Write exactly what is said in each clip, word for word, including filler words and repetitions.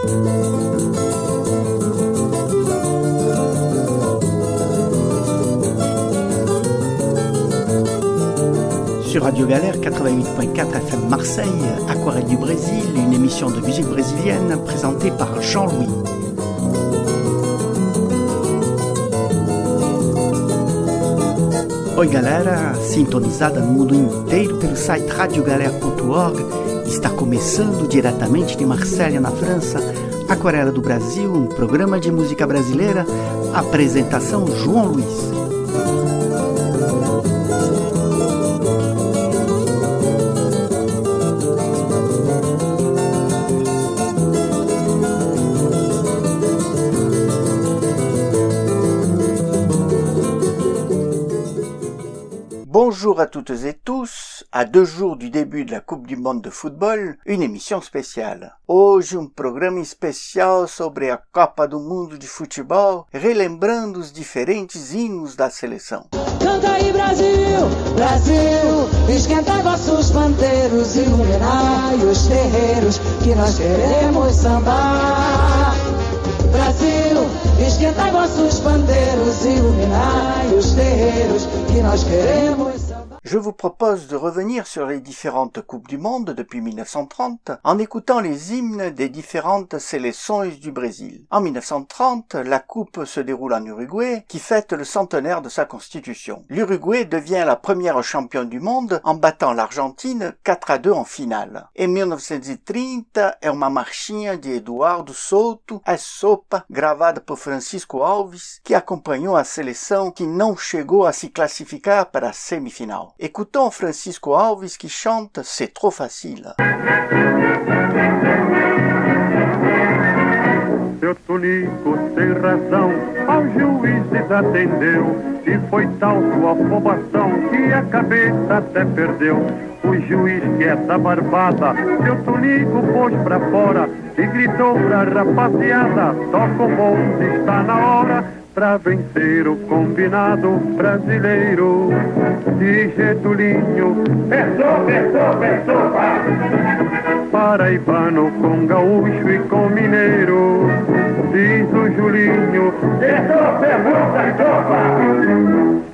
Sur Radio Galère quatre-vingt-huit point quatre F M Marseille, Aquarelle du Brésil, une émission de musique brésilienne présentée par Jean-Louis. Oi galera, sintonizada no mundo inteiro pelo site radio galera ponto org, está começando diretamente de Marselha, na França, Aquarela do Brasil, um programa de música brasileira, apresentação João Luiz. Bonjour à toutes et tous, à deux jours du début de la Coupe du Monde de football, une émission spéciale. Hoje um programa especial sobre a Copa do Mundo de Futebol, relembrando os diferentes hinos da seleção. Canta aí Brasil, Brasil, esquenta vossos pandeiros, iluminai os terreiros, que nós queremos sambar. Brasil, esquentai vossos pandeiros, iluminai os terreiros, que nós queremos sambar. Je vous propose de revenir sur les différentes Coupes du Monde depuis mille neuf cent trente en écoutant les hymnes des différentes sélecções du Brésil. En mille neuf cent trente, la Coupe se déroule en Uruguay qui fête le centenaire de sa constitution. L'Uruguay devient la première championne du monde en battant l'Argentine quatre à deux en finale. Em mille novecentos e trinta é uma marchinha de Eduardo Souto, a sopa, gravada por Francisco Alves, que acompanhou a seleção que não chegou a se classificar para a semifinal. Écoutons Francisco Alves qui chante C'est trop facile. Seu Tonico, sem razão, ao juiz desatendeu, e foi tal sua afobação que a cabeça até perdeu. O juiz que é da barbada, seu Tonico pôs pra fora e gritou pra rapaziada: toca o bonde, está na hora pra vencer o combinado brasileiro. De Getulinho, é sopa, é sopa, é sopa. Paraibano com gaúcho e com mineiro. Diz o Julinho, é sopa, é sopa, é sopa.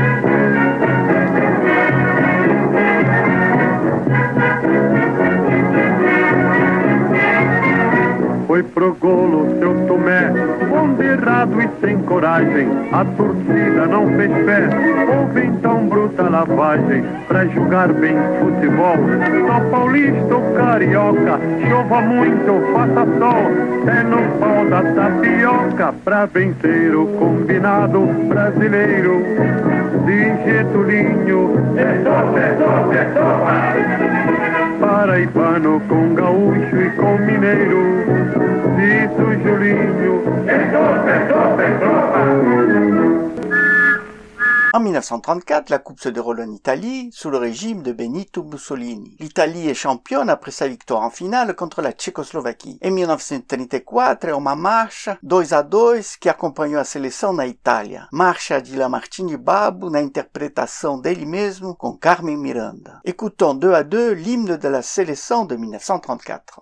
Foi pro golo seu Tomé, onde errado e sem coragem, a torcida não fez pé. Houve então bruta lavagem, pra jogar bem futebol. Só paulista ou carioca, chova muito ou faça sol, é no pau da tapioca, pra vencer o combinado brasileiro. De Getulinho, é sopa, é sopa, é sopa. Paraibano com gaúcho e com mineiro. Diz o Julinho, é sopa, é sopa, é sopa. En mille neuf cent trente-quatre, la Coupe se déroule en Italie, sous le régime de Benito Mussolini. L'Italie est championne après sa victoire en finale contre la Tchécoslovaquie. Em mille novecentos e trinta e quatro é uma marcha dois a dois que acompanhou a seleção na Itália. Marcha de Lamartine Babo na interpretação dele mesmo com Carmen Miranda. Écoutons deux à deux l'hymne de la séleção de mille neuf cent trente-quatre.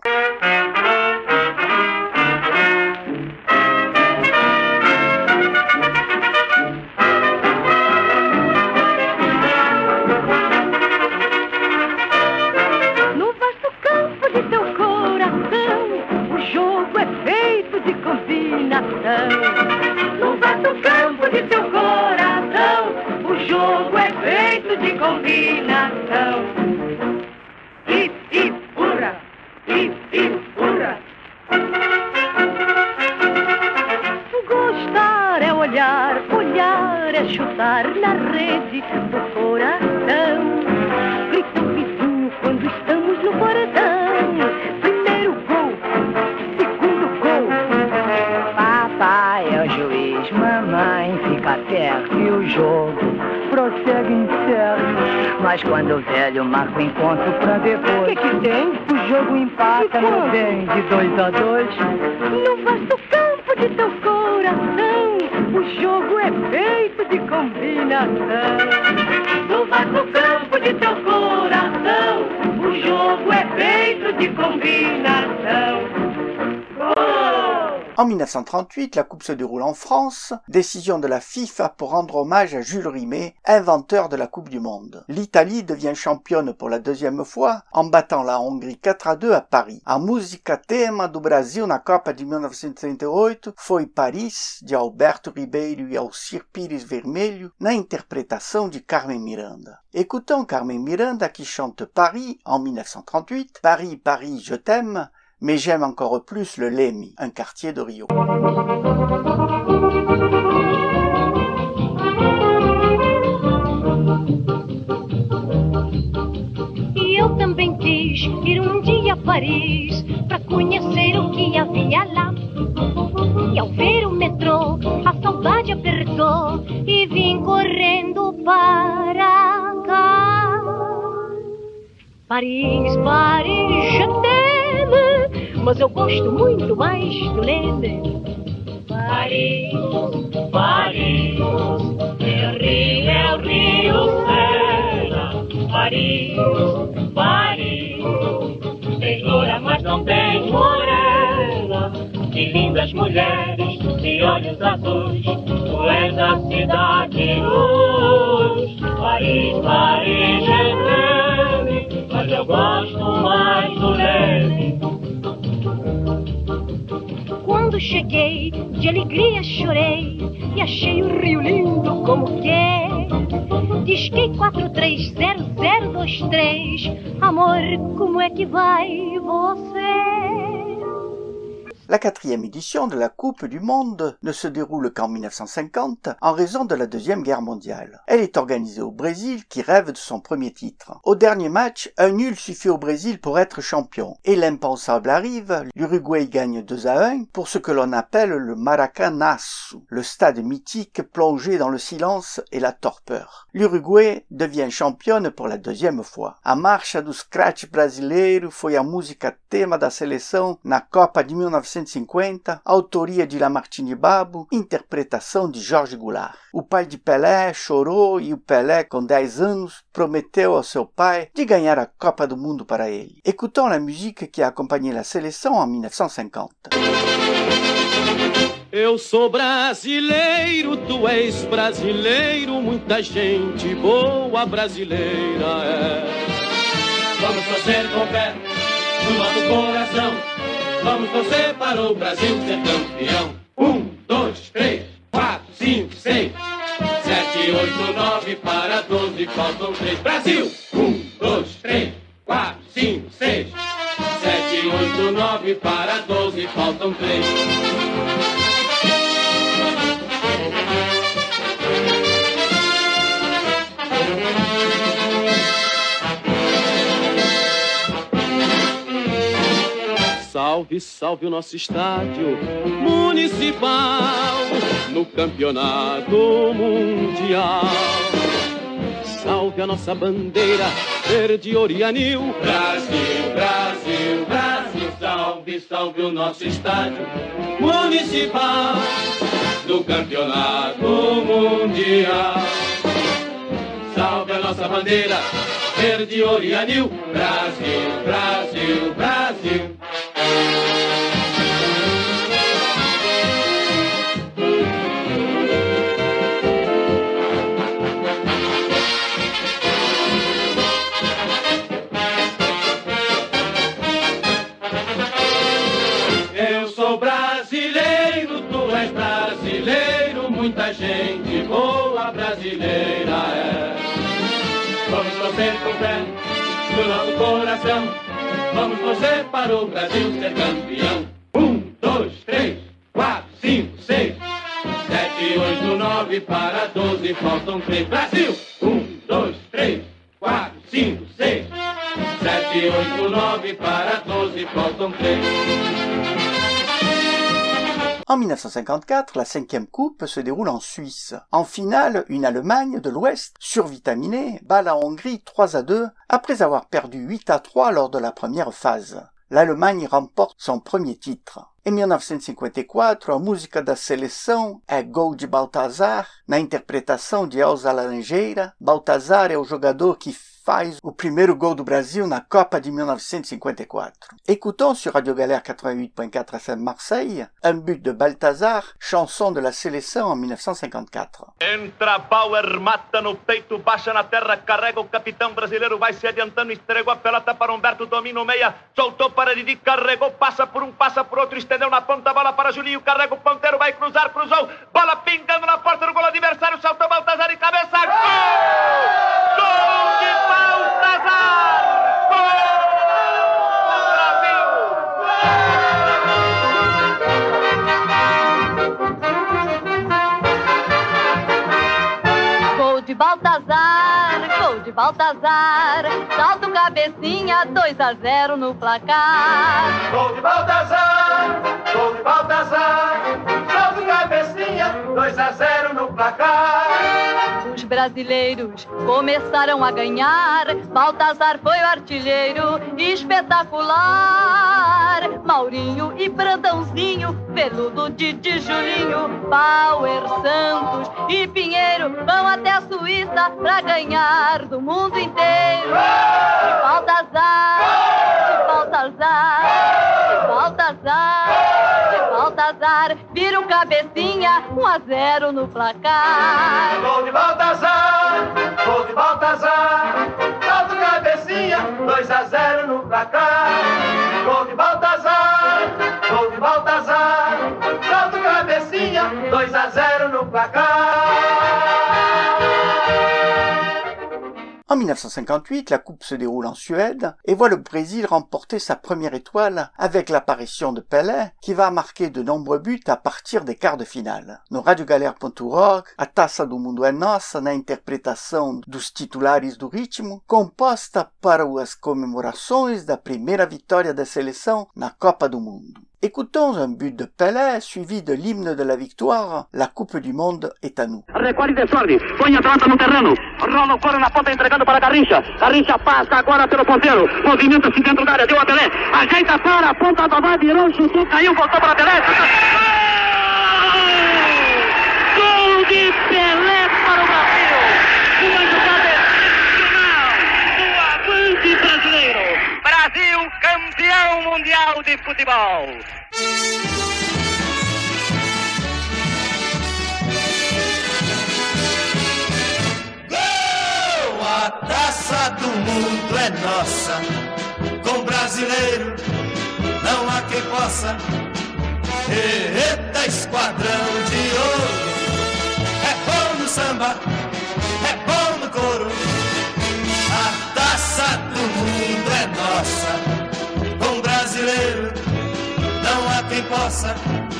No vasto campo de teu coração, o jogo é feito de combinação. Hip, hip, hurra, hip, hip, hurra. Gostar é olhar, olhar é chutar na rede do coração. Grita o vizinho quando estamos no portão. Primeiro gol, segundo gol. Papai é o juiz, mamãe fica perto e o jogo prossegue incerto. Mas quando o velho marca o encontro pra depois, o que que tem? O jogo empata, meu bem, de dois a dois. No vasto campo de teu coração, o jogo é feito de combinação. No vasto campo de teu coração, o jogo é feito de combinação. En mille neuf cent trente-huit, la Coupe se déroule en France, décision de la FIFA pour rendre hommage à Jules Rimet, inventeur de la Coupe du Monde. L'Italie devient championne pour la deuxième fois en battant la Hongrie quatre à deux à Paris. A música tema do Brasil na Copa de mille neuf cent trinta e oito foi Paris, de Alberto Ribeiro e Alcir Pires Vermelho, na interprétation de Carmen Miranda. Écoutons Carmen Miranda qui chante Paris en mille neuf cent trente-huit, Paris, Paris, je t'aime, mais j'aime encore plus le Leme, un quartier de Rio. E eu também quis ir um dia a Paris para conhecer o que havia lá. E ao ver o metrô, a saudade apertou e vim correndo para cá. Paris, Paris, je t'aime, mas eu gosto muito mais do Leme. Paris, Paris, El Rio, El Rio Sena. Paris, Paris, tens loura, mas não tens morena. Que lindas mulheres de olhos azuis, tu és a cidade luz. Paris, Paris, je t'aime, mas eu gosto mais do Leme. Quando cheguei, de alegria chorei e achei o Rio lindo como que é. Disquei quatro três zero zero dois três, amor, como é que vai você? La quatrième édition de la Coupe du Monde ne se déroule qu'en mille neuf cent cinquante en raison de la Deuxième Guerre mondiale. Elle est organisée au Brésil qui rêve de son premier titre. Au dernier match, un nul suffit au Brésil pour être champion. Et l'impensable arrive, l'Uruguay gagne deux à un pour ce que l'on appelle le Maracanazo, le stade mythique plongé dans le silence et la torpeur. L'Uruguay devient championne pour la deuxième fois. A marcha do scratch brasileiro foi a música tema da seleção na Copa de mille neuf cent cinquenta, autoria de Lamartine Babo, interpretação de Jorge Goulart. O pai de Pelé chorou e o Pelé, com dez anos, prometeu ao seu pai de ganhar a Copa do Mundo para ele. Écoutons la musique qui a accompagné la sélection en mille neuf cent cinquante. Eu sou brasileiro, tu és brasileiro, muita gente boa brasileira é. Vamos torcer com fé no nosso coração, vamos torcer para o Brasil ser campeão. Um, dois, três, quatro, cinco, seis, sete, oito, nove, para doze, faltam três. Brasil! Um, dois, três, quatro, cinco, seis, sete, oito, nove, para doze, faltam três. Salve, salve o nosso estádio municipal no campeonato mundial. Salve a nossa bandeira verde, ouro e anil. Brasil, Brasil, Brasil. Salve, salve o nosso estádio municipal no campeonato mundial. Salve a nossa bandeira verde, ouro e anil. Brasil, Brasil, Brasil. Eu sou brasileiro, tu és brasileiro, muita gente boa brasileira é. Vamos torcer com fé no nosso coração, vamos torcer para o Brasil ser campeão. Um, dois, três, quatro, cinco, seis, sete, oito, nove, para doze, faltam três. Brasil! Um, dois, três, quatro, cinco, seis, sete, oito, nove, para doze, faltam três. En mille neuf cent cinquante-quatre, la cinquième coupe se déroule en Suisse. En finale, une Allemagne de l'Ouest, survitaminée, bat la Hongrie trois à deux après avoir perdu huit à trois lors de la première phase. L'Allemagne remporte son premier titre. Em mille neuf cent cinquenta e quatro, a música da seleção é Gol de Baltazar, na interpretação de Elza Laranjeira. Baltazar é o jogador que faz o primeiro gol do Brasil na Copa de mil novecentos e cinquenta e quatro. Écoutons sur Radio Galère quatre-vingt-huit point quatre F M Marseille un but de Balthazar, chanson de la seleção en mil neuf cent cinquante-quatro. Entra Bauer, mata no peito, baixa na terra, carrega o capitão brasileiro, vai se adiantando, entregou a pelota para Humberto, domina o meia, soltou para Didi, carregou, passa por um, passa por outro, estendeu na ponta, bola para Julinho, carrega o ponteiro, vai cruzar, cruzou, bola pingando na porta do gol adversário, saltou Balthazar e cabeça, gol! Gol de Balthazar! Gol de Balthazar, gol de Balthazar, salto cabecinha, dois a zero no placar. Gol de Balthazar, gol de Balthazar, salto cabecinha, dois a zero no placar. Os brasileiros começaram a ganhar, Balthazar foi o artilheiro espetacular. Maurinho e Brandãozinho, Peludo, Didi, Julinho, Bauer, Santos e Pinheiro vão até a Suíça pra ganhar do mundo inteiro. De Balthazar, de Balthazar, de Balthazar, de Balthazar, vira um cabecinha, um a zero no placar. Gol de Balthazar, gol de Balthazar, salto cabecinha, dois a zero no placar. Gol de Balthazar, gol de Balthazar, salto cabecinha, dois a zero no placar. En mille neuf cent cinquante-huit, la Coupe se déroule en Suède et voit le Brésil remporter sa première étoile avec l'apparition de Pelé, qui va marquer de nombreux buts à partir des quarts de finale. No Radio Galère ponto org, a Taça do Mundo é Nossa na interpretação dos titulares do ritmo, composta para as comemorações da primeira vitória da seleção na Copa do Mundo. Écoutons un but de Pelé suivi de l'hymne de la victoire, la Coupe du Monde est à nous. Recolhe desordem, põe a Atlanta no terreno, rola o couro na ponta entregando para Garrincha, Garrincha passa agora pelo ponteiro, movimenta-se dentro da área, deu a Pelé, ajeita para a ponta da vai, virou, chutou, caiu, voltou para Pelé. Gol de Pelé para o Brasil, uma jogada excepcional do avante brasileiro. Brasil, campeão mundial de futebol. Gol! A taça do mundo é nossa, com brasileiro não há quem possa. Eita, esquadrão de ouro, é bom no samba, é bom no coro. A taça do mundo é nossa, com brasileiro não há quem possa.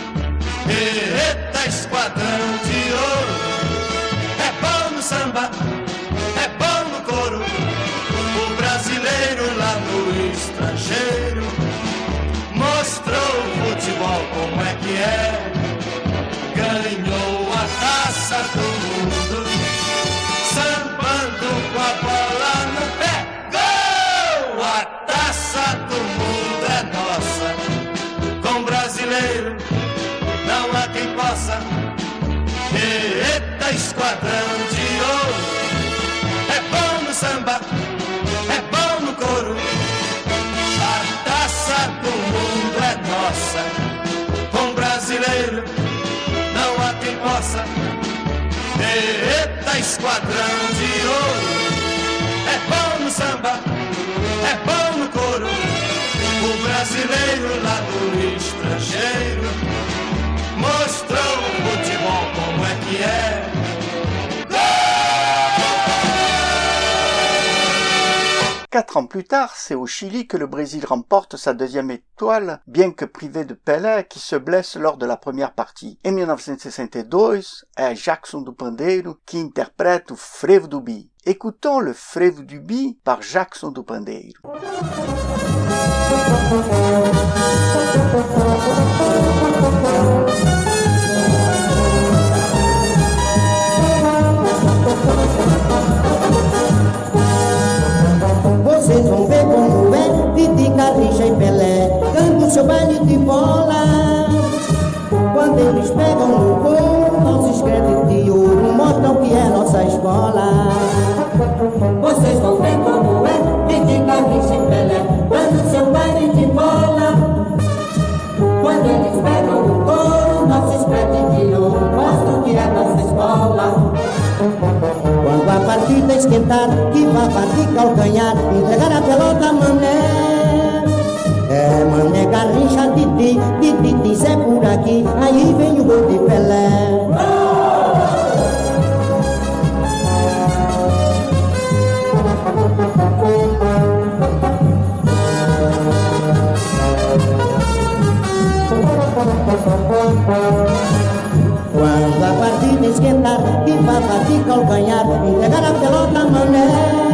Eita, esquadrão de ouro, é bom no samba, é bom no coro. O brasileiro lá no estrangeiro mostrou o futebol como é que é. Ganhou a taça do mundo, sambando com a bola no pé. Gol! A taça do mundo é nossa, com brasileiro não há quem possa. Eita, esquadrão de ouro, é bom no samba, é bom no coro. A taça do mundo é nossa, com brasileiro não há quem possa. Eita, esquadrão de ouro, é bom no samba, é bom no coro. O brasileiro lá do estrangeiro mostrou o futebol como é que é. Quatre ans plus tard, c'est au Chili que le Brésil remporte sa deuxième étoile, bien que privé de Pelé qui se blesse lors de la première partie. Em mil novecentos e sessenta e dois, é Jackson do Pandeiro qui interprète o Frevo do Bi. Écoutons le Frevo do Bi par Jackson do Pandeiro. Vocês vão ver como é Didi, Garrincha e Pelé dando seu baile de bola. Quando eles pegam no gol, não se escreve de ouro, mostram que é nossa escola. Vocês vão ver como pegam no couro, não se escrediam, mostram que é nossa escola. Quando a partida esquentar, que vá bater calcanhar, entregar a pelota a Mané. É Mané, Garrincha, Titi, Titi, Titi, é por aqui, aí vem o gol de Pelé. Quando a partida esquentar, que vá bater calcanhar, entregar a pelota a Mané.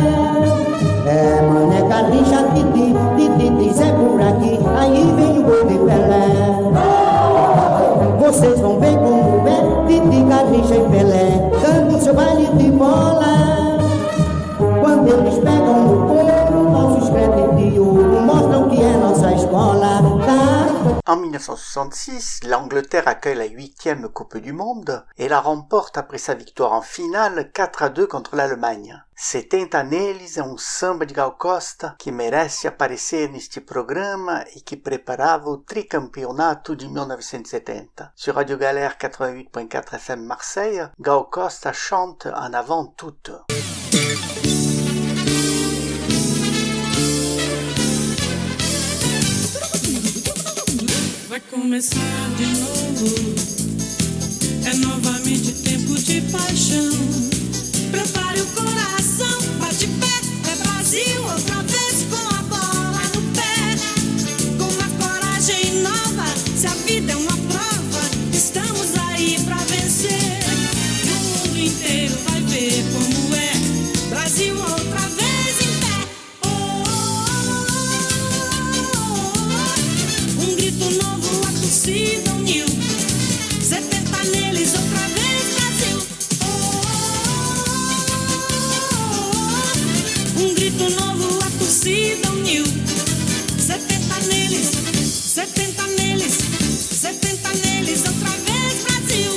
É Mané, Garrincha, Titi, Titi, Titi, é por aqui, aí vem o gol de Pelé. Vocês vão ver como é, Titi, Garrincha e Pelé, dando seu baile de bola. Quando eles pegam no couro, nossos créditos de ouro mostram que é nossa escola. Tá? En dix-neuf cent soixante-six, l'Angleterre accueille la huitième Coupe du Monde et la remporte après sa victoire en finale quatre à deux contre l'Allemagne. setenta neles é um samba de Gal Costa que merece aparecer neste programa e que preparava o tricampeonato de mil novecentos e setenta. Sur Radio Galère quatre-vingt-huit point quatre F M Marseille, Gal Costa chante En avant toute. Vai começar de novo, é novamente tempo de paixão. Prepare o coração, bate pé, é Brasil outra vez com a bola no pé. Com uma coragem nova, se a vida é uma prova, estamos aí pra vencer. O mundo inteiro vai ver como é Brasil outra vez em pé. Oh, oh, oh, oh. Um grito novo, a torcida uniu. setenta neles outra vez Brasil. Um grito novo, a torcida uniu. setenta neles, setenta neles, setenta neles, outra vez Brasil.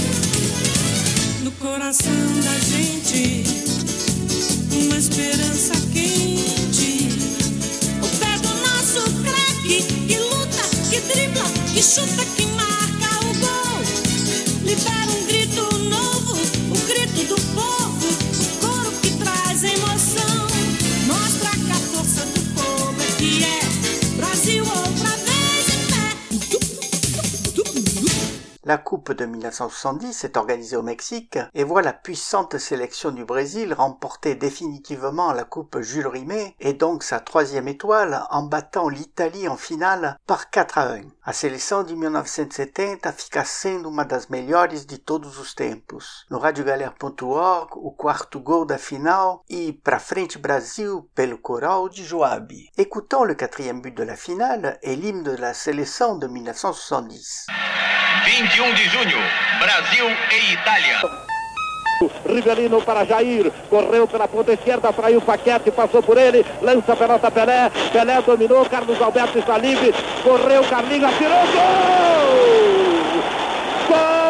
No coração da gente, uma esperança quente. O pé do nosso craque, que luta, que dribla, que chuta, que marca o gol. Libera um grito novo, o grito do povo, o coro que traz emoção. Mostra que a força do povo é que é Brasil outra vez em pé. La Coupe de dix-neuf cent soixante-dix est organisée au Mexique et voit la puissante sélection du Brésil remporter définitivement la Coupe Jules Rimet et donc sa troisième étoile en battant l'Italie en finale par quatre a um. A seleção de mil novecentos e setenta fica sendo uma das melhores de todos os tempos. No radiogalère ponto org, o quarto gol da final e Pra frente Brasil pelo coral de Joab. Écoutons le quatrième but de la finale et l'hymne de la séleção de dix-neuf cent soixante-dix. vinte e um de junho, Brasil e Itália. Rivelino para Jair, correu pela ponta esquerda, fraiu Paquete, passou por ele, lança a pelota Pelé, Pelé dominou, Carlos Alberto está livre, correu Carlinhos, atirou, gol! Gol!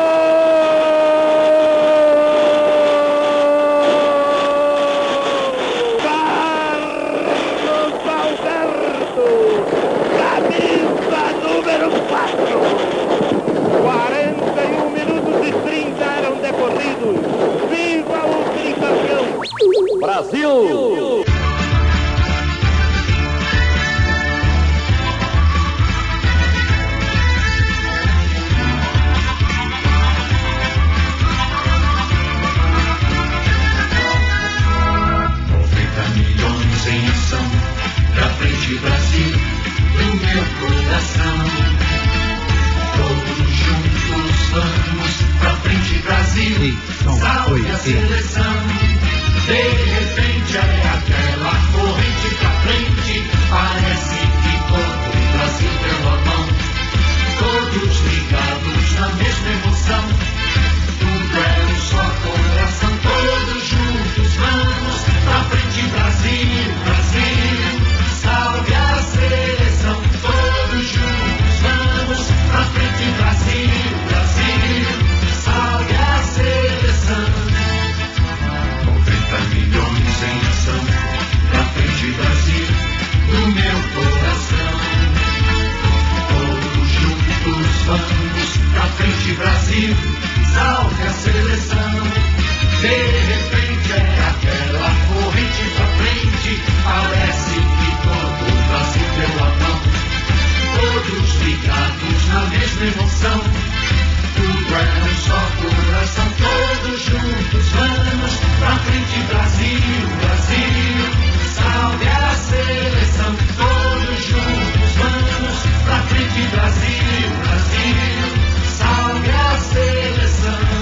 Carlos Alberto, camisa número quatro. quarenta e um minutos e trinta eram decorridos. Viva o tricampeão! Brasil! frente Brasil, salve a seleção. De repente é aquela corrente pra frente, parece que todo o Brasil deu a mão. Todos ligados na mesma emoção, tudo é um só coração. Todos juntos vamos pra frente Brasil, Brasil, salve a seleção. Todos juntos vamos pra frente Brasil, Brasil, salve a seleção.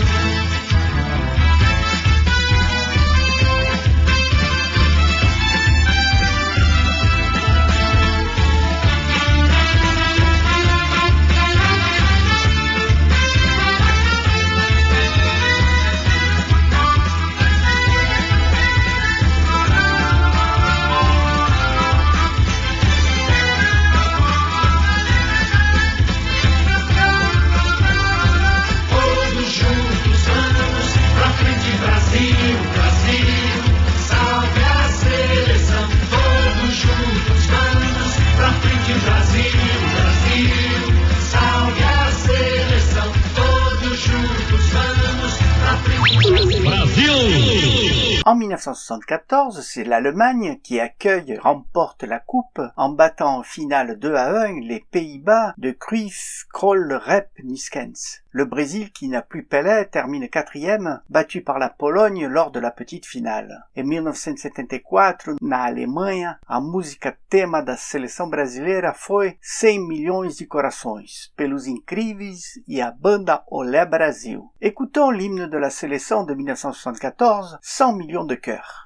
En dix-neuf cent soixante-quatorze, c'est l'Allemagne qui accueille et remporte la coupe en battant en finale deux à un les Pays-Bas de Cruyff, Krol, Rep, Niskens. Le Brésil, qui n'a plus Pelé, termine quatrième, battu par la Pologne lors de la petite finale. Em mil novecentos e setenta e quatro, na Alemanha, a música tema da seleção brasileira foi cem milhões de corações, pelos incríveis e a banda Olé Brasil. Écoutons l'hymne de la sélection de dix-neuf cent soixante-quatorze, cent millions de cœurs.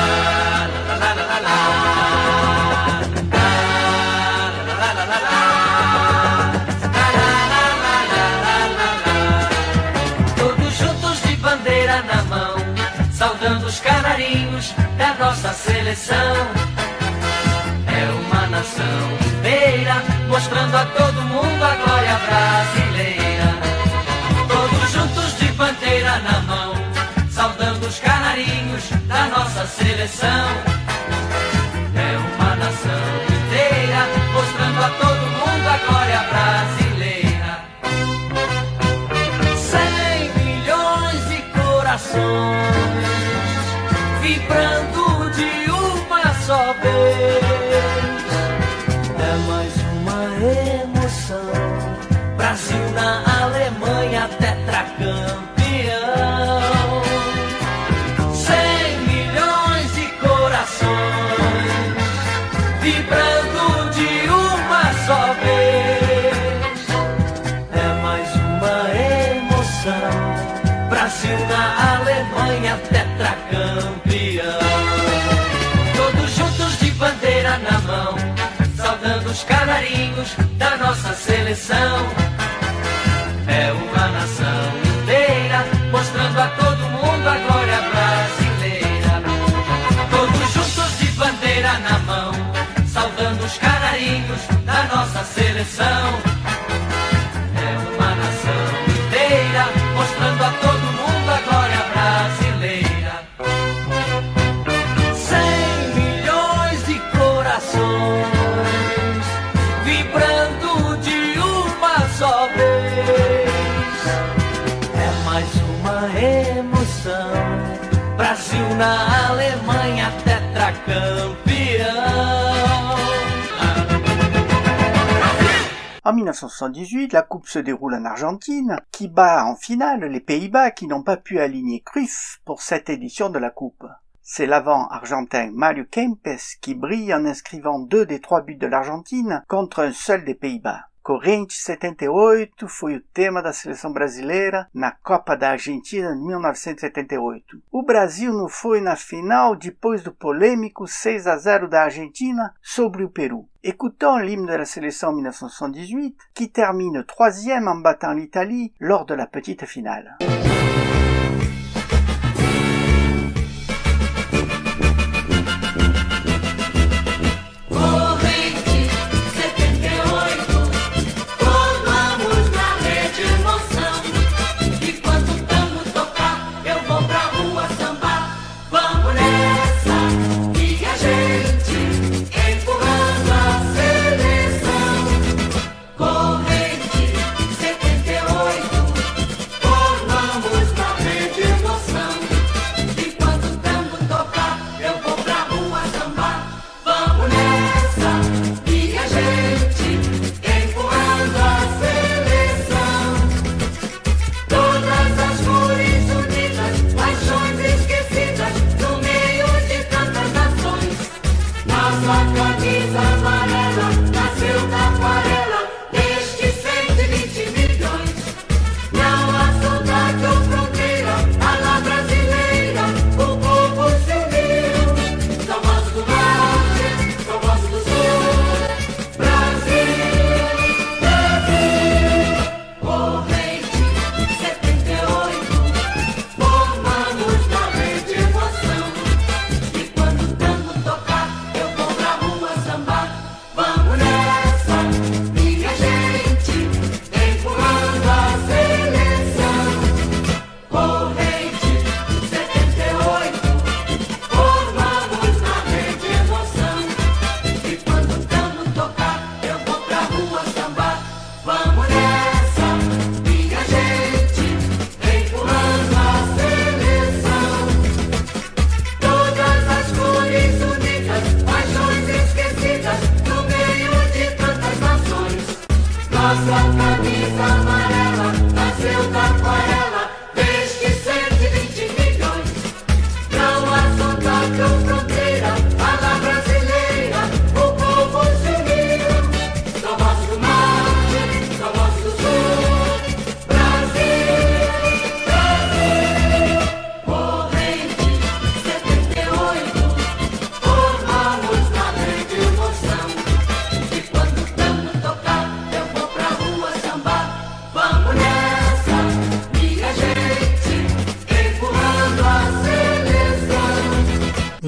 Na mão, saudando os canarinhos da nossa seleção. É uma nação inteira, mostrando a todo mundo a glória brasileira. Todos juntos de bandeira na mão, saudando os canarinhos da nossa seleção. É uma nação inteira, mostrando a todo mundo a glória brasileira. Vibrando de uma só vez, é mais uma emoção. Brasil na Alemanha, tetracampeão. Cem milhões de corações, vibrando de uma só vez, é mais uma emoção. Brasil na Alemanha, tetracampeão. Todos juntos de bandeira na mão, saudando os canarinhos da nossa seleção. É uma nação inteira, mostrando a todo mundo a glória brasileira. Todos juntos de bandeira na mão, saudando os canarinhos da nossa seleção. É uma nação inteira, mostrando a todo mundo a glória brasileira. Cem milhões de corações, vibrando de uma só vez, é mais uma emoção. Brasil na Alemanha, tetracampeão. En dix-neuf cent soixante-dix-huit, la coupe se déroule en Argentine, qui bat en finale les Pays-Bas qui n'ont pas pu aligner Cruyff pour cette édition de la coupe. C'est l'avant argentin Mario Kempes qui brille en inscrivant deux des trois buts de l'Argentine contre un seul des Pays-Bas. Corrente setenta e oito foi o tema da seleção brasileira na Copa da Argentina de mil novecentos e setenta e oito. O Brasil não foi na final depois do polêmico seis a zero da Argentina sobre o Peru. Écoutons l'hymne de la sélection en dix-neuf cent soixante-dix-huit qui termine troisième en battant l'Italie lors de la petite finale. Corrente setenta e oito.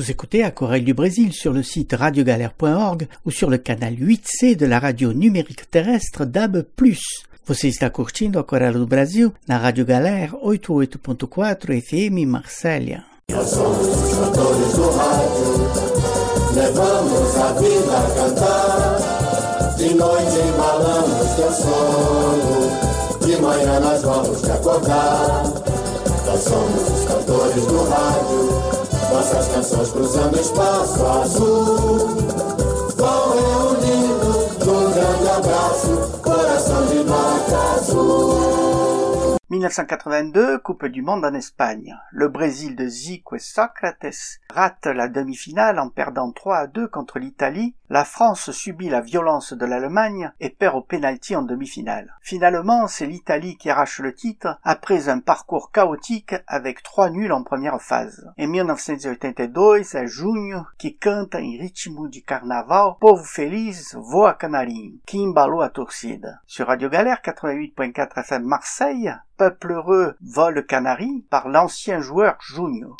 Vous écoutez Aquarelle du Brésil sur le site radio galère point org ou sur le canal huit C de la radio numérique terrestre D A B plus. Você está curtindo Aquarela do Brasil na Rádio Galera oitenta e oito ponto quatro F M Marsella. Nós somos os cantores do rádio, levamos a vida a cantar. De noite embalamos teu sono, de manhã nós vamos te acordar. Nós somos os cantores do rádio, nossas canções cruzando espaço azul. Vão reunindo num grande abraço, coração de nota azul. mille neuf cent quatre-vingt-deux, Coupe du Monde en Espagne. Le Brésil de Zico et Socrates rate la demi-finale en perdant trois à deux contre l'Italie. La France subit la violence de l'Allemagne et perd au pénalty en demi-finale. Finalement, c'est l'Italie qui arrache le titre après un parcours chaotique avec trois nuls en première phase. Em mille novecentos e oitenta e dois, é Junho que canta em ritmo de carnaval Povo Feliz, Voa Canarinho, que embalou a torcida. Sur Radio Galère quatre-vingt-huit point quatre F M Marseille, Peuple heureux vole canari par l'ancien joueur Junho.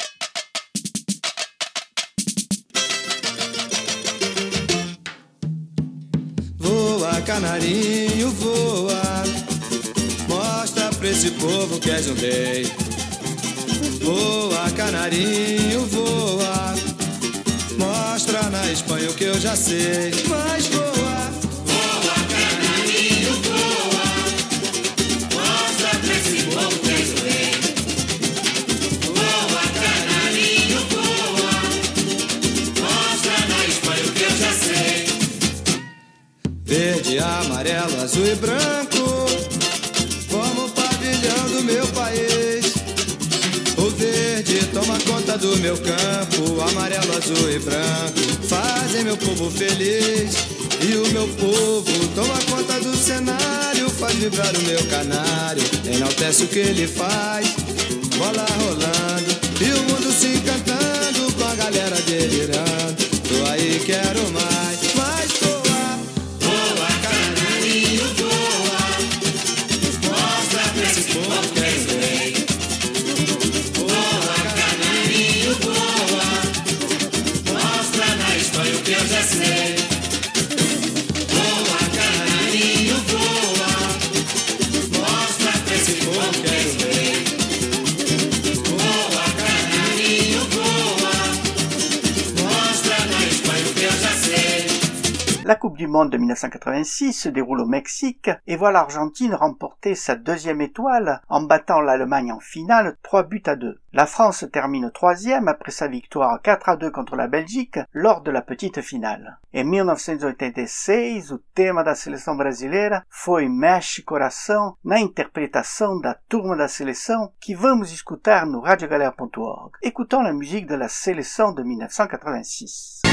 Voa, canarinho, voa, mostra pra esse povo que és um rei. Voa, canarinho, voa, mostra na Espanha o que eu já sei. Mas voa, voa, canarinho, voa, mostra pra esse povo que és um rei. Voa, canarinho, voa, mostra na Espanha o que eu já sei. Verde, amarelo, azul e branco, como o pavilhão do meu país. O verde toma conta do meu campo, o amarelo, azul e branco fazem meu povo feliz. E o meu povo toma conta do cenário, faz vibrar o meu canário, enaltece o que ele faz. Bola rolando e o mundo se encantando, com a galera delirando. Tô aí, quero mais, mais voa. Voa, canarinho, voa, mostra pra esse povo que és rei. Voa, canarinho, voa, mostra na Espanha o que eu já sei. Voa, canarinho, voa, mostra pra esse povo que és rei. Voa, canarinho, voa, mostra na Espanha o que eu já sei. La Coupe du Monde de mille neuf cent quatre-vingt-six se déroule au Mexique et voit l'Argentine remporter sa deuxième étoile en battant l'Allemagne en finale trois buts à deux. La France termine troisième après sa victoire quatre à deux contre la Belgique lors de la petite finale. Em mille novecentos e oitenta e seis, o tema da seleção brasileira foi Mexe Coração, na interpretação da turma da seleção que vamos escutar no radio galère ponto org. Écoutons la musique de la sélection de mille neuf cent quatre-vingt-six.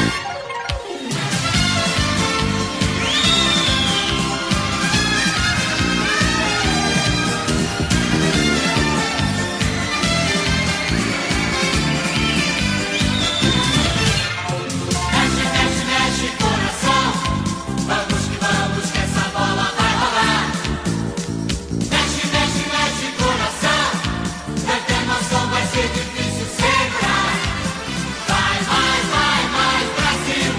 Difícil segurar. Vai, vai, vai, vai, Brasil.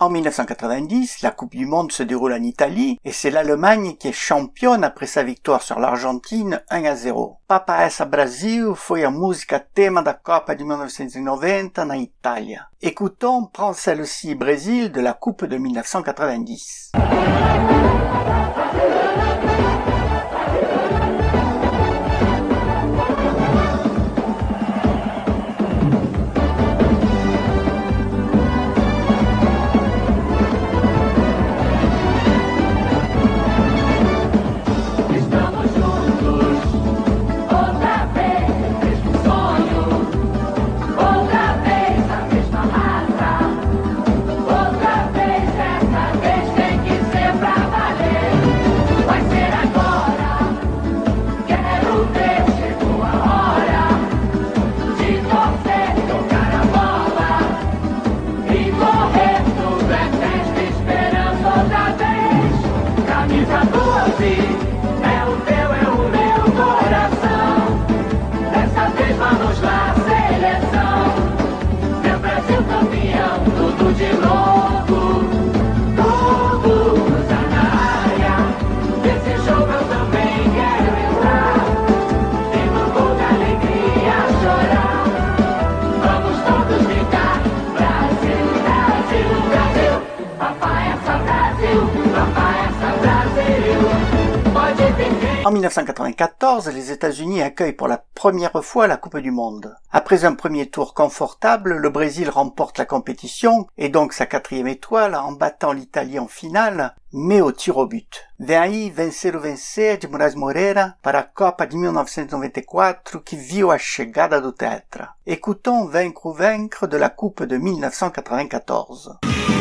En mille neuf cent quatre-vingt-dix, la Coupe du Monde se déroule en Italie et c'est l'Allemagne qui est championne après sa victoire sur l'Argentine un à zéro. Papa Essa Brasil foi a música tema da Copa de mille neuf cent noventa na Itália. Écoutons Prends celle-ci Brésil de la Coupe de mille neuf cent quatre-vingt-dix. En mille neuf cent quatre-vingt-quatorze, les États-Unis accueillent pour la première fois la Coupe du Monde. Après un premier tour confortable, le Brésil remporte la compétition et donc sa quatrième étoile en battant l'Italie en finale, mais au tir au but. Vem aí Vencer o Vencer de Moraes Moreira para a Copa de mille neuf cent quatre-vingt-quatorze qui viu a chegada do Tetra. Écoutons Vaincre ou Vaincre de la Coupe de mille neuf cent quatre-vingt-quatorze.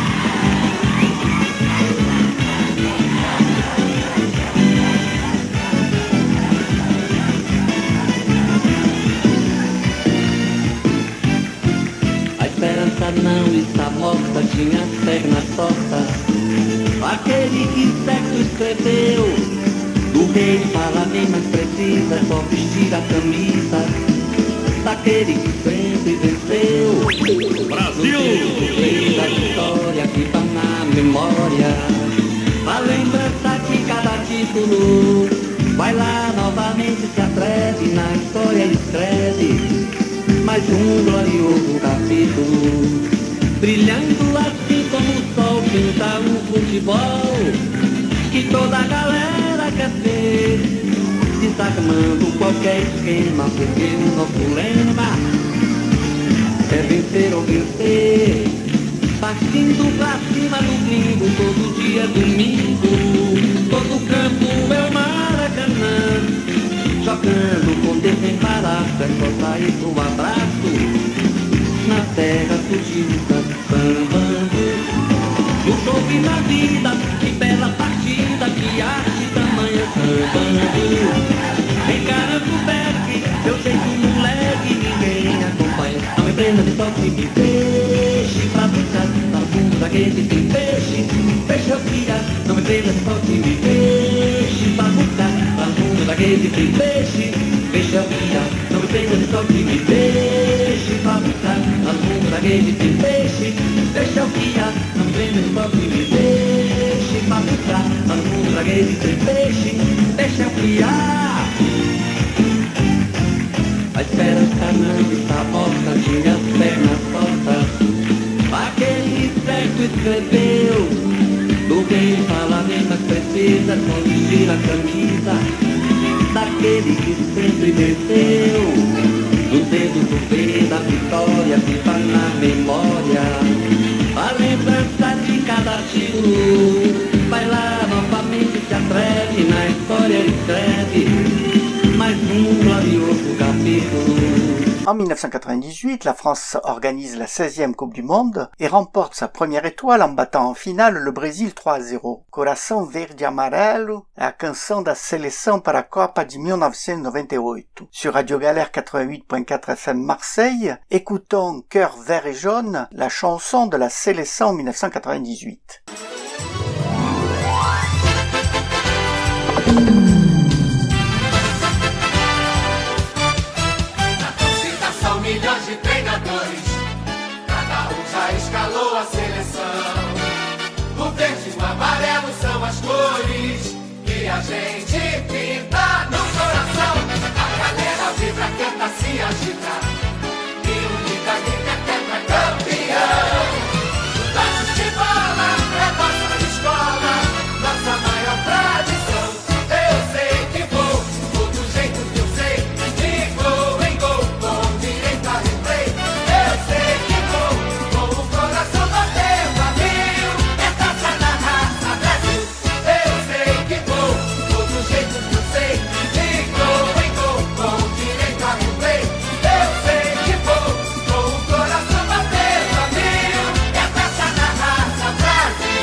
Não está morta, tinha as pernas tortas. Aquele que sexo escreveu, do rei fala bem, mas precisa só vestir a camisa daquele que sempre venceu. Brasil! Da história que tá na memória, a lembrança de cada título. Vai lá novamente, se atreve, na história escreve mais um glorioso capítulo, brilhando assim como o sol pinta um futebol que toda a galera quer ver, desarmando qualquer esquema, porque o nosso lema é vencer ou vencer, partindo pra cima do gringo, todo dia é domingo, todo campo é o Maracanã. Jogando com Deus sem parar, é só sair pro abraço. Na terra surgiu sambando. No jogo e na vida, que bela partida, que arte tamanha sambando. Encarando o Beck, eu sei que o moleque ninguém acompanha. Não me prenda de sorte, me deixe pra brincar. Na bunda daquele tem peixe, peixe eu queria. Não me prenda de sorte, me deixe pra brincar. Na bunda daquele tem peixe, peixe eu queria. Não me prenda de sorte, me deixe pra brincar. Na bunda daquele tem peixe, peixe eu queria. Não me prenda de sorte, me deixe pra brincar. Na bunda daquele tem peixe, peixe eu queria. A esperança não está morta, tinha as pernas tortas. Aquele certo escreveu, do bem fala bem, mas precisa só vestir a camisa daquele que sempre venceu. No dedo do pé da vitória fica na memória a lembrança de cada título. Vai lá novamente, se atreve, na história escreve mais um glorioso capítulo. En mille neuf cent quatre-vingt-dix-huit, la France organise la seizième Coupe du Monde et remporte sa première étoile en battant en finale le Brésil trois à zéro. Coração Verde Amarelo é a canção da seleção para a Copa de mille neuf cent quatre-vingt-dix-huit. Sur Radio Galère quatre-vingt-huit point quatre F M Marseille, écoutons Cœur vert et jaune, la chanson de la sélection mille neuf cent quatre-vingt-dix-huit. Milhões de treinadores, cada um já escalou a seleção. a gente pinta no coração. A galera vibra, canta, se agita e unida grita, tetra campeão. O tacho de bola é nossa escola, nossa maior tradição. Eu sei que vou, vou do jeito que eu sei, de gol em gol, com direito a replay. Eu sei que vou, com o coração batendo a mil, é taça na raça Brasil. Eu sei que vou, vou do jeito que eu sei, de gol em gol, com direito a replay. Eu sei que vou, com o coração batendo a mil, é taça na raça Brasil.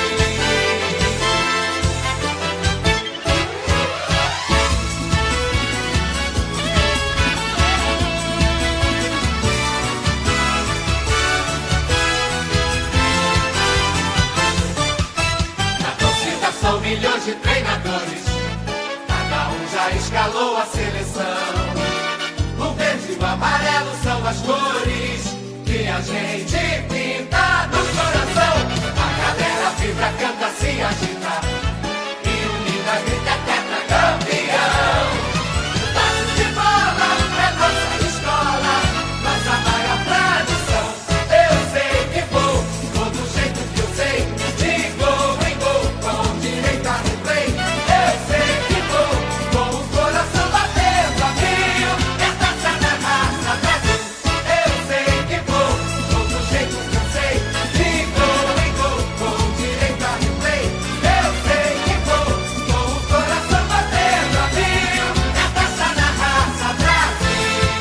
Na torcida são milhões de treinadores, cada um já escalou a seleção. O verde e o amarelo são as cores que a gente pinta no coração. A galera vibra, canta, se agita e unida grita, tetra campeão. Tacho de bola é nossa escola, nossa maior tradição. Eu sei que vou, vou do jeito que eu sei, de gol em gol, com direito a replay. Eu sei que vou, com o coração batendo a mil, é taça na raça Brasil. Eu sei que vou, vou do jeito que eu sei, de gol em gol, com direito a replay. Eu sei que vou, com o coração batendo a mil, é taça na raça Brasil.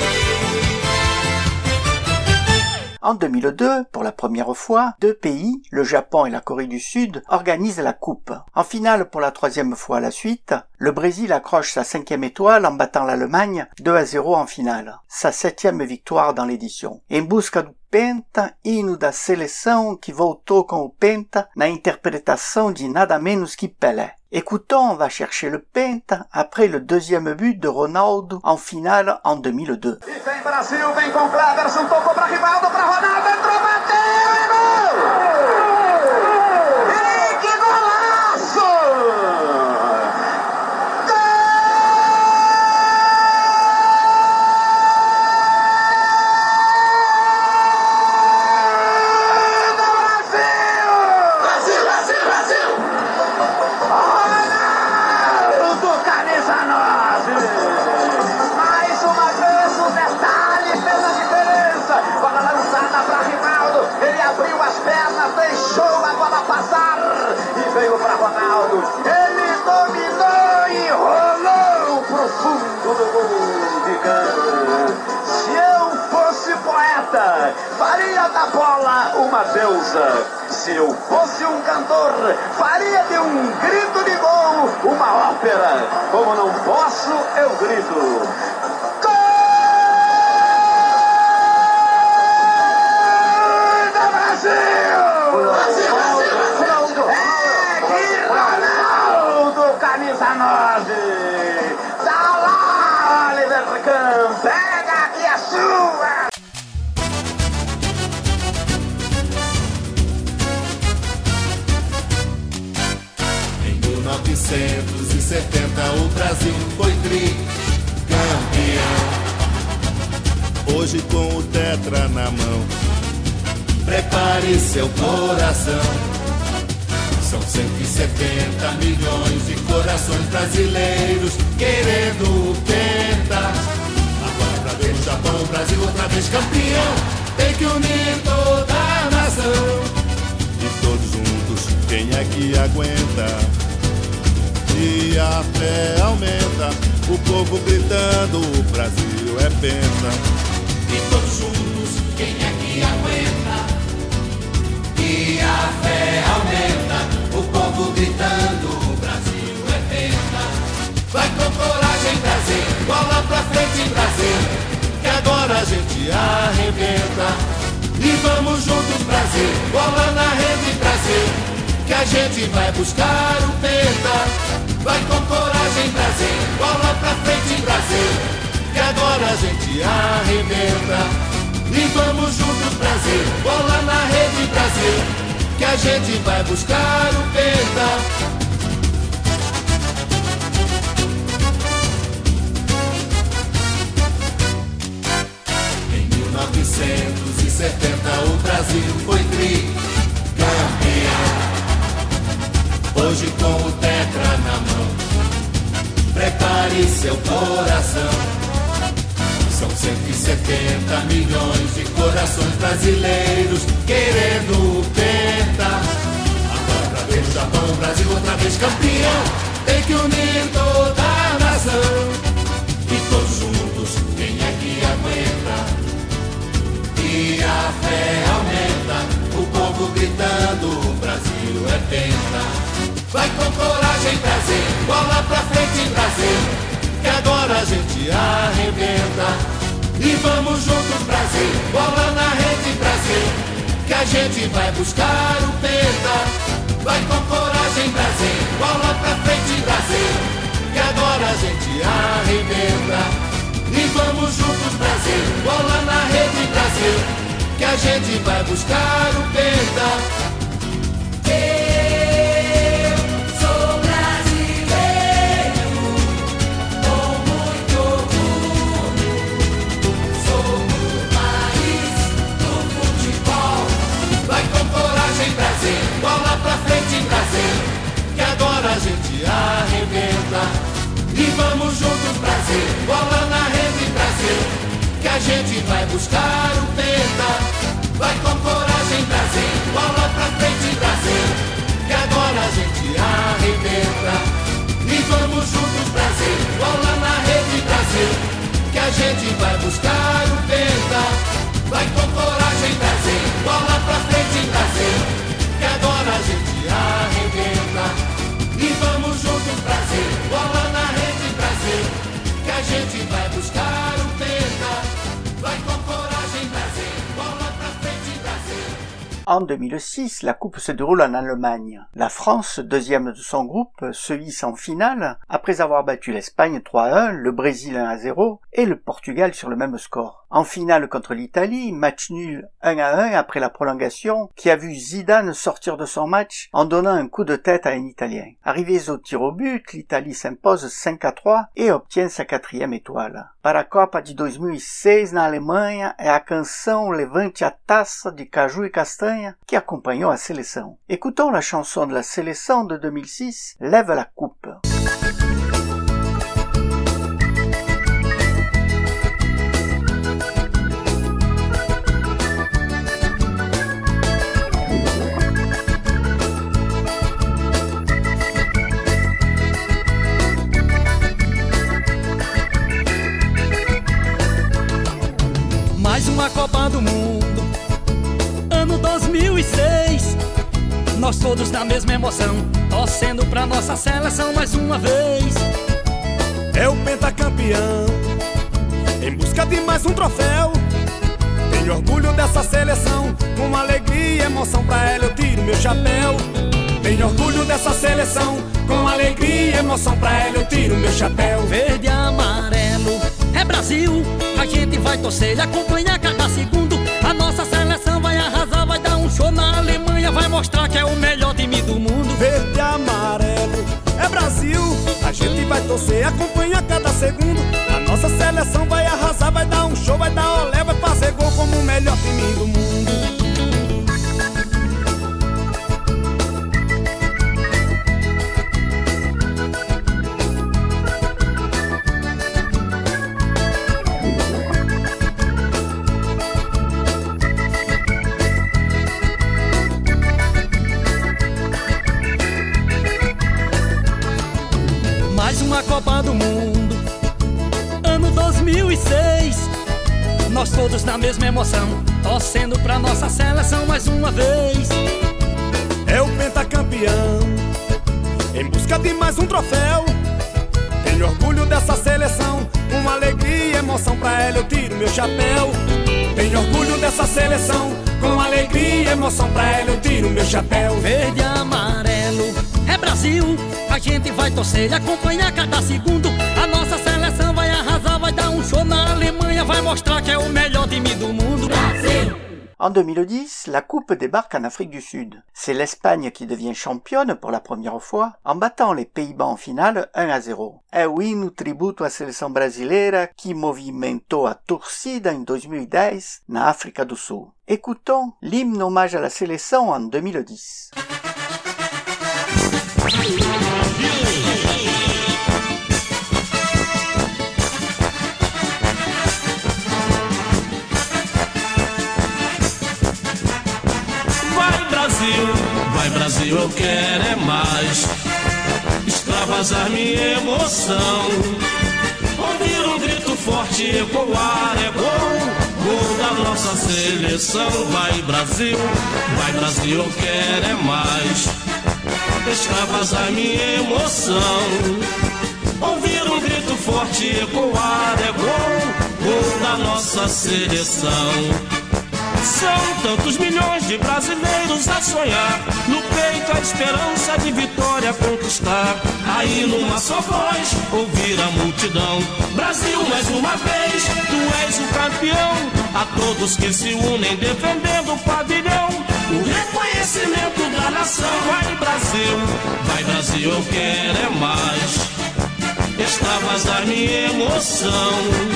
En deux mille deux, pour la première fois, deux pays, le Japon et la Corée du Sud, organisent la Coupe. En finale pour la troisième fois à la suite, le Brésil accroche sa cinquième étoile en battant l'Allemagne deux à zéro en finale, sa septième victoire dans l'édition. Em busca do Penta, hino da seleção que voltou com o Penta na interprétation de nada menos que Pelé. Écoutons, on va chercher le Penta après le deuxième but de Ronaldo en finale en deux mille deux. E vem Brasil, vem com Cleverson, tocou pra Rivaldo, pra Ronaldo, entrou, bateu, é gol! E que golaço! Brasil, Brasil, Brasil! Ronaldo, camisa nove! Mais uma vez o detalhe fez a diferença. Bola lançada para Rivaldo, ele abriu as pernas, deixou a bola passar e veio para Ronaldo. Ele dominou e rolou pro fundo do gol de Gana. Se eu fosse poeta, faria da bola uma deusa. Se eu fosse um cantor, faria de um grito de gol uma ópera. Como não posso, eu grito. Gol do Brasil! Brasil, Brasil, Brasil! É que Ronaldo, camisa nove! Tá lá, Oliver Kahn, pega aqui a sua! Em mil novecentos e setenta o Brasil foi tricampeão. Hoje com o tetra na mão, prepare seu coração. São cento e setenta milhões de corações brasileiros querendo o penta. Agora pra ver o Japão, o Brasil outra vez campeão. Tem que unir toda a nação. E todos juntos, quem é que aguenta? E a fé aumenta, o povo gritando, o Brasil é penta. E todos juntos, quem é que aguenta? E a fé aumenta, o povo gritando, o Brasil é penta. Vai com coragem, Brasil, bola pra frente, Brasil, que agora a gente arrebenta. E vamos juntos, Brasil, bola na rede, Brasil, que a gente vai buscar o penta. Vai com coragem, Brasil, bola pra frente, Brasil, que agora a gente arrebenta. E vamos juntos, Brasil, bola na rede, Brasil, que a gente vai buscar o penta. novecentos e setenta o Brasil foi tricampeão. Hoje com o tetra na mão, prepare seu coração. São cento e setenta milhões de corações brasileiros querendo o penta. Agora vem o Japão, o Brasil outra vez campeão. Tem que unir toda a nação. E todos juntos, quem é que aguenta? E a fé aumenta, o povo gritando, o Brasil é penta. Vai com coragem trazer, bola pra frente Brasil, que agora a gente arrebenta. E vamos juntos Brasil, bola na rede Brasil, que a gente vai buscar o penta. Vai com coragem Brasil, bola pra frente Brasil, que agora a gente arrebenta. E vamos juntos Brasil, bola na rede Brasil, que a gente vai buscar o penta. Eu sou brasileiro, com muito orgulho, sou o país do futebol. Vai com coragem Brasil, bola pra frente Brasil, que agora a gente arrebenta. E vamos juntos Brasil, bola na rede Brasil, que a gente vai buscar o penta. Vai com coragem Brasil, bola pra frente Brasil, que agora a gente arrebenta. E vamos juntos Brasil, bola na rede Brasil, que a gente vai buscar o penta. Vai com coragem Brasil, bola pra frente Brasil, que agora a gente arrebenta. E vamos juntos Brasil, bola na rede Brasil, que a gente vai buscar o penta. Vai com coragem Brasil, bola pra frente Brasil. En deux mille six, la coupe se déroule en Allemagne. La France, deuxième de son groupe, se hisse en finale après avoir battu l'Espagne trois à un, le Brésil un à zéro et le Portugal sur le même score. En finale contre l'Italie, match nul un à un après la prolongation qui a vu Zidane sortir de son match en donnant un coup de tête à un Italien. Arrivés au tir au but, l'Italie s'impose cinq à trois et obtient sa quatrième étoile. Para a Copa de dois mil e seis na Alemanha é a canção Levante a Taça de Caju e Castanha que acompanhou a seleção. Écoutons la chanson de la séleção de deux mille six, Lève la coupe. Mais uma Copa do Mundo, ano dois mil e seis. Nós todos na mesma emoção, torcendo pra nossa seleção mais uma vez. É o pentacampeão, em busca de mais um troféu. Tenho orgulho dessa seleção, com alegria e emoção pra ela eu tiro meu chapéu. Tenho orgulho dessa seleção, com alegria e emoção pra ela eu tiro meu chapéu. Verde e amarelo, é Brasil, a gente vai torcer e acompanhar cada segundo. A nossa seleção vai arrasar, vai dar um show na Alemanha, vai mostrar que é o melhor time do mundo. Verde e amarelo, é Brasil, a gente vai torcer e acompanhar cada segundo. A nossa seleção vai arrasar, vai dar um show, vai dar olé, vai fazer gol como o melhor time do mundo. Copa do Mundo, ano dois mil e seis. Nós todos na mesma emoção, torcendo pra nossa seleção mais uma vez. É o pentacampeão, em busca de mais um troféu. Tenho orgulho dessa seleção, com alegria e emoção pra ela eu tiro meu chapéu. Tenho orgulho dessa seleção, com alegria e emoção pra ela eu tiro meu chapéu. Verde e amarelo, é Brasil, a gente vai torcer e acompanhar cada segundo. A nossa seleção vai arrasar, vai dar um show na Alemanha, vai mostrar que é o melhor time do mundo. Brasil! En deux mille dix, la Coupe débarque en Afrique du Sud. C'est l'Espagne qui devient championne pour la première fois en battant les Pays-Bas en finale un à zéro. É o hino tributo à seleção brasileira que movimentou a torcida em dois mil e dez na África do Sul. Écoutons l'hymne hommage à la séleção en deux mille dix. Vai Brasil, eu quero é mais extravasar minha emoção, ouvir um grito forte ecoar, é gol, gol da nossa seleção. Vai Brasil, vai Brasil, eu quero é mais extravasar minha emoção, ouvir um grito forte ecoar, é gol, gol da nossa seleção. São tantos milhões de brasileiros a sonhar, no peito a esperança de vitória conquistar. Aí numa só voz, ouvir a multidão: Brasil, mais uma vez, tu és o campeão. A todos que se unem defendendo o pavilhão, o reconhecimento da nação. Vai Brasil, vai Brasil, eu quero é mais extravasar minha emoção,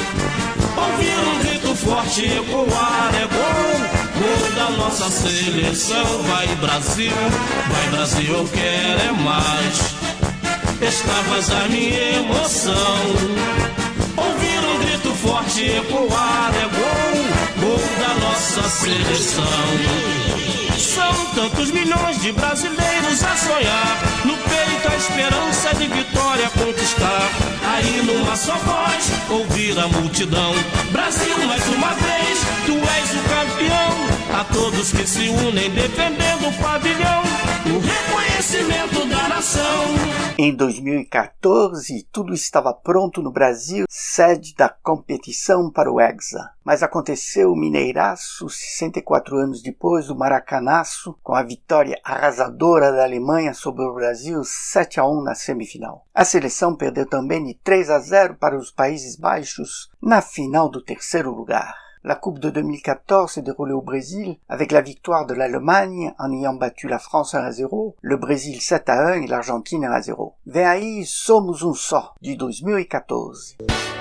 ouvir um grito forte ecoar, é gol, gol da nossa seleção. Vai Brasil, vai Brasil, eu quero é mais extravasar minha emoção, ouvir um grito forte ecoar, é gol, gol da nossa seleção. São tantos milhões de brasileiros a sonhar, no peito a esperança de vitória conquistar. Aí numa só voz, ouvir a multidão: Brasil, mais uma vez, tu és o campeão. A todos que se unem defendendo o pavilhão, o reconhecimento da nação. Em dois mil e quatorze, tudo estava pronto no Brasil, sede da competição para o Hexa. Mas aconteceu o Mineiraço, sessenta e quatro anos depois do Maracanaço, com a vitória arrasadora da Alemanha sobre o Brasil sete a um na semifinal. A seleção perdeu também de três a zero para os Países Baixos na final do terceiro lugar. La Coupe de deux mille quatorze s'est déroulée au Brésil avec la victoire de l'Allemagne en ayant battu la France un a zero, le Brésil sept a un et l'Argentine un a zero. Vem aí Somos um Só, de dois mil e quatorze.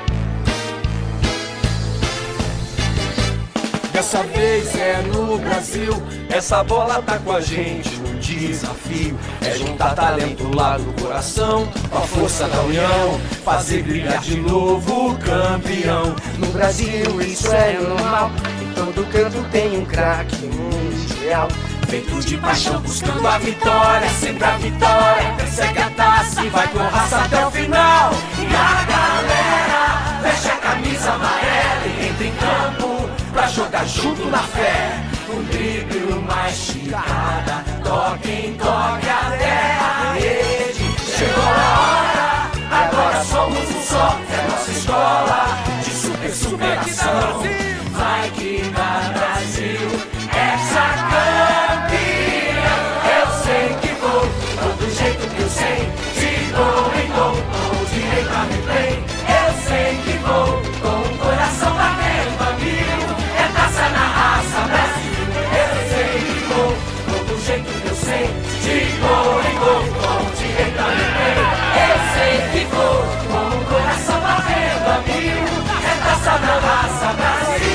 Dessa vez é no Brasil, essa bola tá com a gente. O desafio é juntar talento lá do coração, com a força da união, fazer brilhar de novo o campeão. No Brasil isso é normal, em todo canto tem um craque mundial. Feito de paixão, buscando a vitória, sempre a vitória. Persegue a taça e vai com raça até o final. E a galera veste a camisa amarela e entra em campo pra jogar junto na fé. Um drible, uma esticada, toquem, toque até a rede. Chegou a hora, agora somos um só. É nossa escola de super superação. Vai que dá Brasil, essa campeã. Eu sei que vou, todo jeito que eu sei, de gol em gol, com direito a replay. Eu sei que vou, com o coração batendo a mil. É taça na raça, Brasil. Eu sei que vou, todo jeito que eu sei, de gol em gol, com direito a replay. Eu sei que vou, com o coração batendo a mil. É taça na raça, Brasil.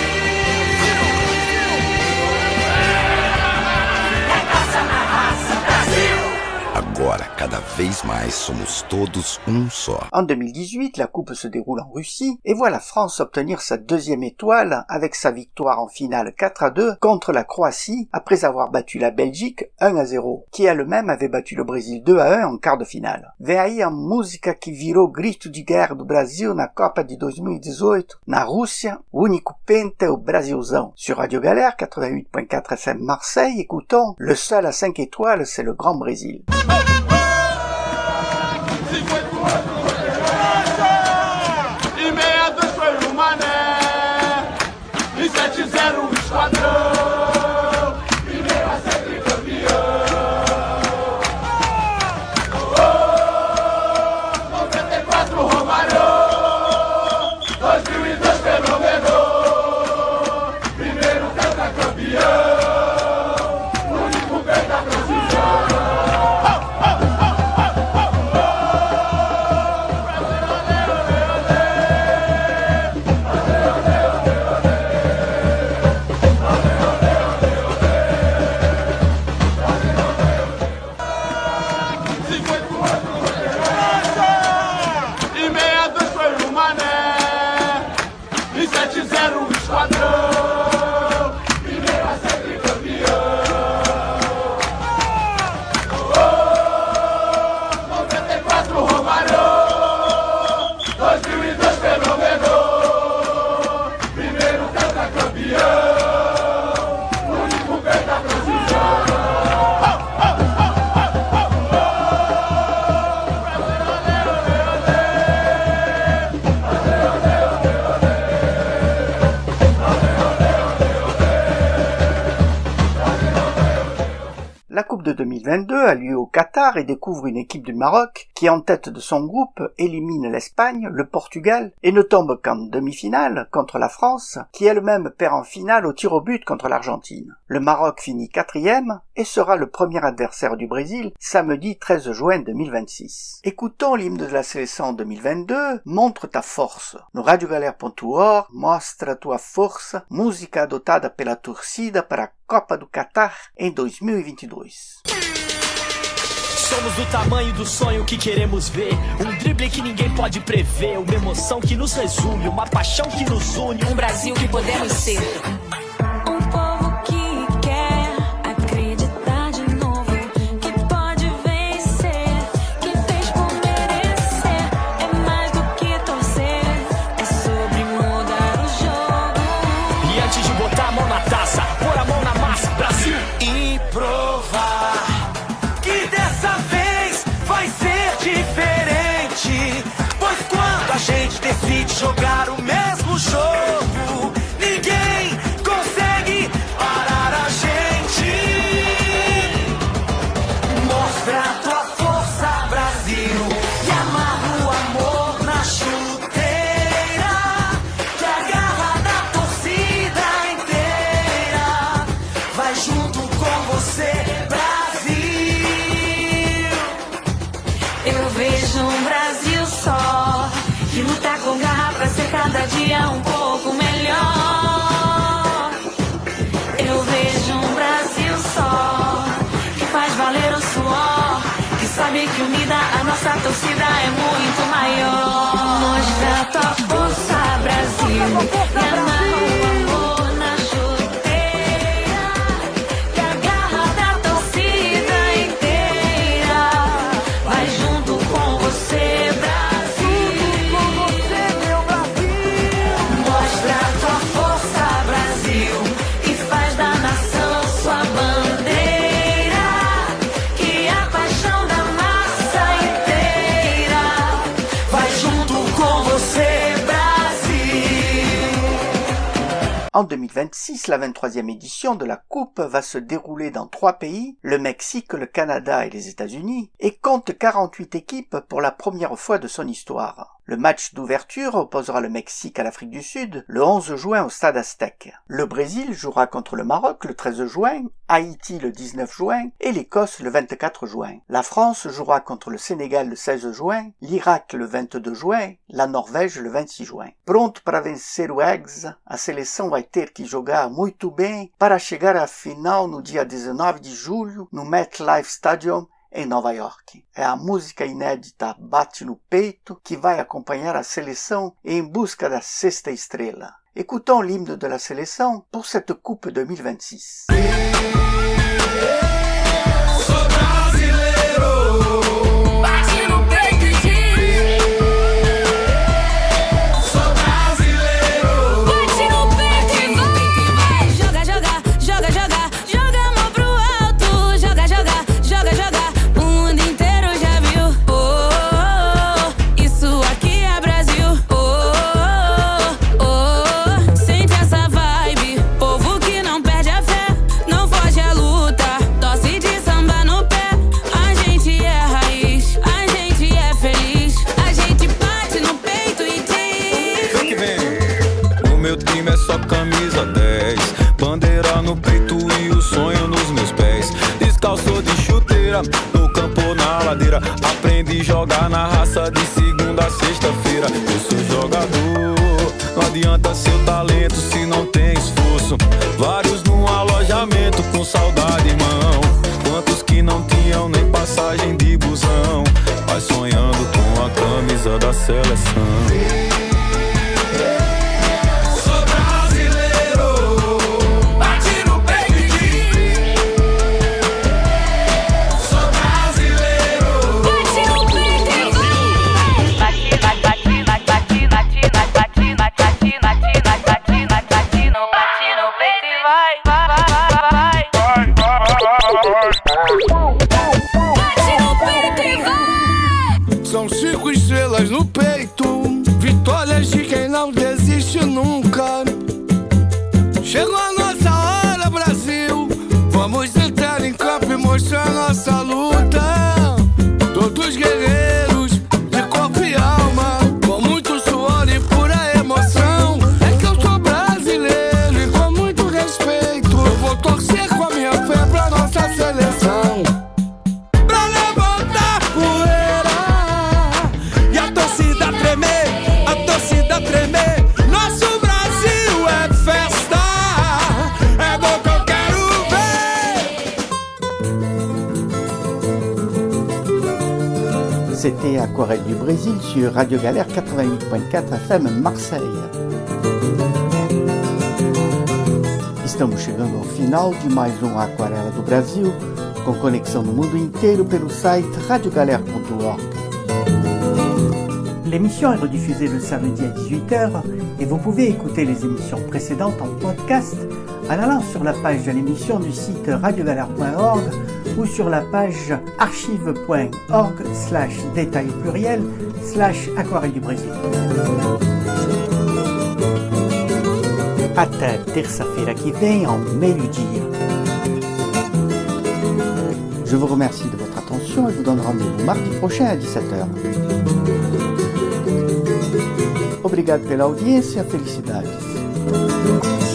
Agora, cada vez mais, somos todos um só. En deux mille dix-huit, la coupe se déroule en Russie et voit la France obtenir sa deuxième étoile avec sa victoire en finale quatre à deux contre la Croatie après avoir battu la Belgique un a zero, qui elle-même avait battu le Brésil deux à un en quart de finale. Vem aí a música que virou grito de guerra do Brasil na Copa de dois mil e dezoito, na Rússia, o único penta é o Brasilzão. Sur Radio Galère quatre-vingt-huit point quatre F M Marseille, écoutons le seul à cinq étoiles, c'est le Grand Brésil. E meia dois foi o Mané, e sete zero o Esquadrão, primeiro a ser tricampeão. Oh, noventa e quatro Romário, dois mil e dois Fenômeno, primeiro tetracampeão. mille vingt-deux a lieu au Qatar et découvre une équipe du Maroc qui, en tête de son groupe, élimine l'Espagne, le Portugal et ne tombe qu'en demi-finale contre la France, qui elle-même perd en finale au tir au but contre l'Argentine. Le Maroc finit quatrième et sera le premier adversaire du Brésil samedi treize juin deux mille vingt-six. Écoutons l'hymne de la sélection deux mille vingt-deux, Montre ta force. No radio galera ponto org, mostra tua força, música adotada pela torcida para a Copa do Catar em dois mil e vinte e dois. Somos do tamanho do sonho que queremos ver. Um drible que ninguém pode prever. Uma emoção que nos resume. Uma paixão que nos une. Um Brasil que podemos ser. Um povo que quer acreditar de novo, que pode vencer, que fez por merecer. É mais do que torcer, é sobre mudar o jogo. E antes de botar a mão na taça, pôr a mão na massa, Brasil. E provar que dessa vez vai ser diferente. Pois quando a gente decide jogar o mesmo jogo, ninguém consegue parar a gente. Mostra a tua força, Brasil, e amarra o amor na chuteira, que a garra da torcida inteira vai junto com você, Brasil. Eu vejo um Brasil só, que luta com garra pra ser cada dia um pouco melhor. Eu vejo um Brasil só, que faz valer o suor, que sabe que unida a nossa torcida é muito maior. Mostra tua força, Brasil, e amarra o amor na chuteira, que a garra da torcida inteira vai junto com você, Brasil. Com você, meu Brasil. Mostra a tua força, Brasil, e faz da nação sua bandeira, que a paixão da massa inteira vai junto com você, Brasil. En deux mille vingt-six, la vingt-troisième édition de la Coupe va se dérouler dans trois pays, le Mexique, le Canada et les États-Unis, et compte quarante-huit équipes pour la première fois de son histoire. Le match d'ouverture opposera le Mexique à l'Afrique du Sud le onze juin au Stade Aztec. Le Brésil jouera contre le Maroc le treize juin, Haïti le dix-neuf juin et l'Écosse le vingt-quatre juin. La France jouera contre le Sénégal le seize juin, l'Irak le vingt-deux juin, la Norvège le vingt-six juin. Pronto para vencer o Eggs, a seleção vai ter que jogar muito bem para chegar à final no dia dezenove de julho no MetLife Stadium em Nova York. É a música inédita Bate no Peito que vai acompanhar a seleção em busca da sexta estrela. Écoutons l'hymne de la sélection pour cette Coupe deux mille vingt-six. Camisa dez, bandeira no peito e o sonho nos meus pés. Descalço de chuteira, no campo ou na ladeira. Aprendi a jogar na raça de segunda a sexta-feira. Eu sou jogador, não adianta seu talento se não tem esforço. Vários num alojamento com saudade, irmão. Quantos que não tinham nem passagem de busão, mas sonhando com a camisa da seleção. São cinco estrelas no peito, vitórias de quem não desiste nunca. Chegou a nossa hora, Brasil. Vamos entrar em campo e mostrar nossa C'était Aquarelle du Brésil sur Radio Galère quatre-vingt-huit virgule quatre F M Marseille. Estamos chegando ao final de mais um Aquarela do Brasil, com conexão no mundo inteiro pelo site radio galère point org. L'émission est rediffusée le samedi à dix-huit heures et vous pouvez écouter les émissions précédentes en podcast en allant sur la page de l'émission du site radio galère point org ou sur la page archive point org slash détail pluriel slash aquarelle du Brésil. Até terça-feira que vem ao meio-dia. Je vous remercie de votre attention et vous donne rendez-vous mardi prochain à dix-sept heures. Obrigado pela audiência, felicidades.